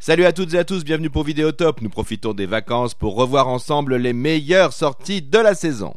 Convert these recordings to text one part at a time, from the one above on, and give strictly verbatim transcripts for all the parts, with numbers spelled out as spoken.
Salut à toutes et à tous, bienvenue pour Vidéotop. Nous profitons des vacances pour revoir ensemble les meilleures sorties de la saison.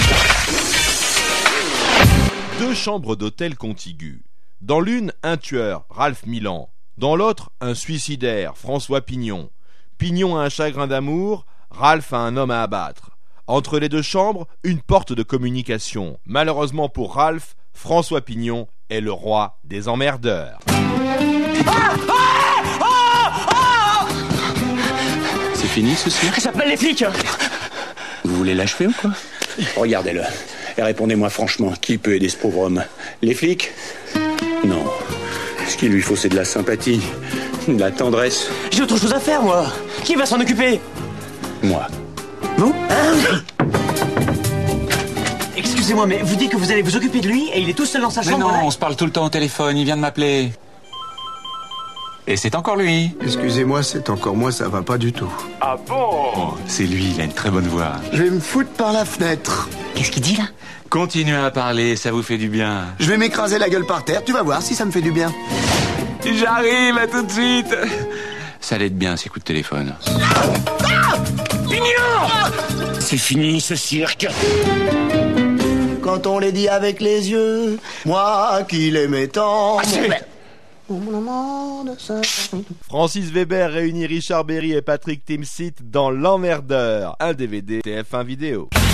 Deux chambres d'hôtel contiguës. Dans l'une, un tueur, Ralph Milan. Dans l'autre, un suicidaire, François Pignon. Pignon a un chagrin d'amour, Ralph a un homme à abattre. Entre les deux chambres, une porte de communication. Malheureusement pour Ralph, François Pignon est le roi des emmerdeurs. Ah ah ah ah C'est fini ce cirque ? J'appelle les flics. Vous voulez l'achever ou quoi ? Regardez-le et répondez-moi franchement, qui peut aider ce pauvre homme ? Les flics ? Non. Ce qu'il lui faut, c'est de la sympathie, de la tendresse. J'ai autre chose à faire, moi. Qui va s'en occuper ? Moi. Vous ? Hein ? Excusez-moi, mais vous dites que vous allez vous occuper de lui et il est tout seul dans sa Mais chambre non, là ? on se parle tout le temps au téléphone, il vient de m'appeler. Et c'est encore lui. Excusez-moi, c'est encore moi, ça va pas du tout. Ah bon ? Oh, c'est lui, il a une très bonne voix. Je vais me foutre par la fenêtre. Qu'est-ce qu'il dit là ? Continuez à parler, ça vous fait du bien. Je vais m'écraser la gueule par terre, tu vas voir si ça me fait du bien. J'arrive, à tout de suite. Ça allait être bien ces coups de téléphone. C'est fini ce cirque. Quand on les dit avec les yeux, moi qui l'aimais tant. Francis Weber réunit Richard Berry et Patrick Timsit dans L'Emmerdeur, un D V D T F un Vidéo.